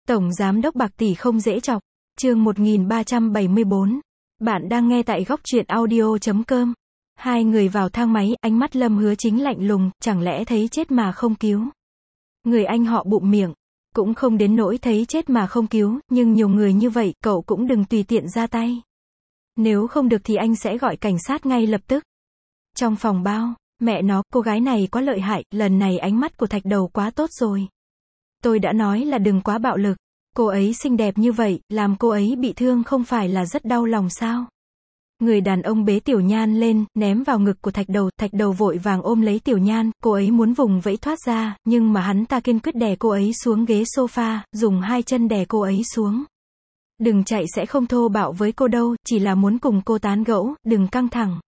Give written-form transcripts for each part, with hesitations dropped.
Tổng Giám đốc bạc tỷ không dễ chọc. Chương 1374. Bạn đang nghe tại góc truyện audio.com. Hai người vào thang máy, ánh mắt Lâm Hứa Chính lạnh lùng, chẳng lẽ thấy chết mà không cứu. Người anh họ bụm miệng. Cũng không đến nỗi thấy chết mà không cứu, nhưng nhiều người như vậy, cậu cũng đừng tùy tiện ra tay. Nếu không được thì anh sẽ gọi cảnh sát ngay lập tức. Trong phòng bao, mẹ nó, cô gái này quá lợi hại, lần này ánh mắt của Thạch Đầu quá tốt rồi. Tôi đã nói là đừng quá bạo lực. Cô ấy xinh đẹp như vậy, làm cô ấy bị thương không phải là rất đau lòng sao? Người đàn ông bế Tiểu Nhan lên, ném vào ngực của Thạch Đầu vội vàng ôm lấy Tiểu Nhan, cô ấy muốn vùng vẫy thoát ra, nhưng mà hắn ta kiên quyết đè cô ấy xuống ghế sofa, dùng hai chân đè cô ấy xuống. Đừng chạy, sẽ không thô bạo với cô đâu, chỉ là muốn cùng cô tán gẫu, đừng căng thẳng.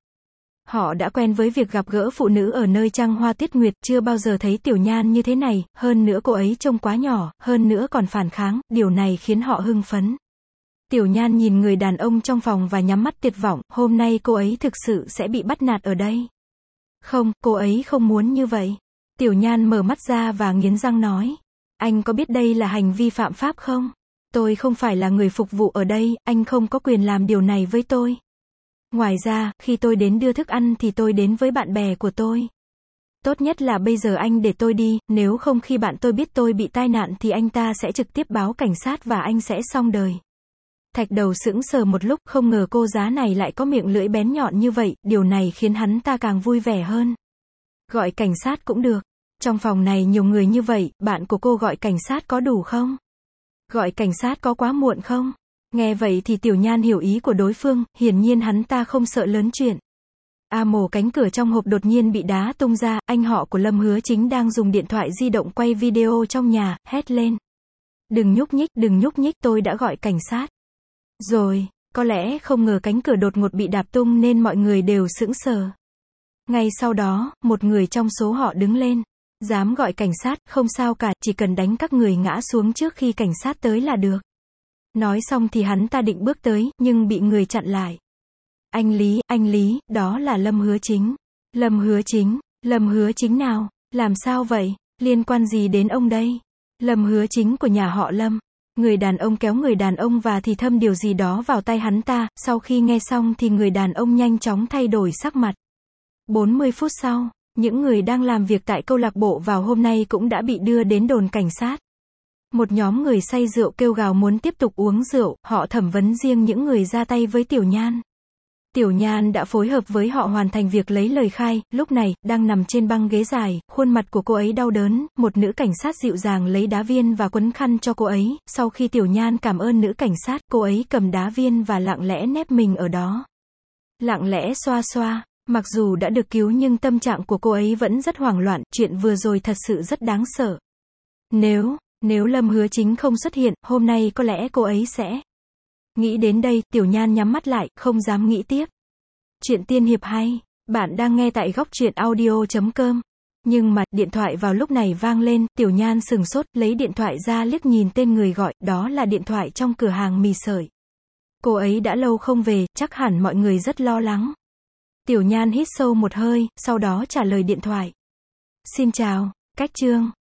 Họ đã quen với việc gặp gỡ phụ nữ ở nơi trăng hoa tiết nguyệt, chưa bao giờ thấy Tiểu Nhan như thế này, hơn nữa cô ấy trông quá nhỏ, hơn nữa còn phản kháng, điều này khiến họ hưng phấn. Tiểu Nhan nhìn người đàn ông trong phòng và nhắm mắt tuyệt vọng, hôm nay cô ấy thực sự sẽ bị bắt nạt ở đây. Không, cô ấy không muốn như vậy. Tiểu Nhan mở mắt ra và nghiến răng nói. Anh có biết đây là hành vi phạm pháp không? Tôi không phải là người phục vụ ở đây, anh không có quyền làm điều này với tôi. Ngoài ra, khi tôi đến đưa thức ăn thì tôi đến với bạn bè của tôi. Tốt nhất là bây giờ anh để tôi đi, nếu không khi bạn tôi biết tôi bị tai nạn thì anh ta sẽ trực tiếp báo cảnh sát và anh sẽ xong đời. Thạch Đầu sững sờ một lúc, không ngờ cô giá này lại có miệng lưỡi bén nhọn như vậy, điều này khiến hắn ta càng vui vẻ hơn. Gọi cảnh sát cũng được. Trong phòng này nhiều người như vậy, bạn của cô gọi cảnh sát có đủ không? Gọi cảnh sát có quá muộn không? Nghe vậy thì Tiểu Nhan hiểu ý của đối phương, hiển nhiên hắn ta không sợ lớn chuyện. Mồ, cánh cửa trong hộp đột nhiên bị đá tung ra, anh họ của Lâm Hứa Chính đang dùng điện thoại di động quay video trong nhà, hét lên. Đừng nhúc nhích, tôi đã gọi cảnh sát. Rồi, có lẽ không ngờ cánh cửa đột ngột bị đạp tung nên mọi người đều sững sờ. Ngay sau đó, một người trong số họ đứng lên. Dám gọi cảnh sát, không sao cả, chỉ cần đánh các người ngã xuống trước khi cảnh sát tới là được. Nói xong thì hắn ta định bước tới, nhưng bị người chặn lại. Anh Lý, đó là Lâm Hứa Chính. Lâm Hứa Chính nào? Làm sao vậy? Liên quan gì đến ông đây? Lâm Hứa Chính của nhà họ Lâm. Người đàn ông kéo người đàn ông và thì thầm điều gì đó vào tay hắn ta, sau khi nghe xong thì người đàn ông nhanh chóng thay đổi sắc mặt. 40 phút sau, những người đang làm việc tại câu lạc bộ vào hôm nay cũng đã bị đưa đến đồn cảnh sát. Một nhóm người say rượu kêu gào muốn tiếp tục uống rượu, họ thẩm vấn riêng những người ra tay với Tiểu Nhan. Tiểu Nhan đã phối hợp với họ hoàn thành việc lấy lời khai, lúc này, đang nằm trên băng ghế dài, khuôn mặt của cô ấy đau đớn, một nữ cảnh sát dịu dàng lấy đá viên và quấn khăn cho cô ấy, sau khi Tiểu Nhan cảm ơn nữ cảnh sát, cô ấy cầm đá viên và lặng lẽ nép mình ở đó. Lặng lẽ xoa xoa, mặc dù đã được cứu nhưng tâm trạng của cô ấy vẫn rất hoảng loạn, chuyện vừa rồi thật sự rất đáng sợ. Nếu Lâm Hứa Chính không xuất hiện, hôm nay có lẽ cô ấy sẽ... Nghĩ đến đây, Tiểu Nhan nhắm mắt lại, không dám nghĩ tiếp. Chuyện tiên hiệp hay, bạn đang nghe tại góc truyện audio.com. Nhưng mà, điện thoại vào lúc này vang lên, Tiểu Nhan sừng sốt, lấy điện thoại ra liếc nhìn tên người gọi, đó là điện thoại trong cửa hàng mì sợi. Cô ấy đã lâu không về, chắc hẳn mọi người rất lo lắng. Tiểu Nhan hít sâu một hơi, sau đó trả lời điện thoại. Xin chào, Cách Trương.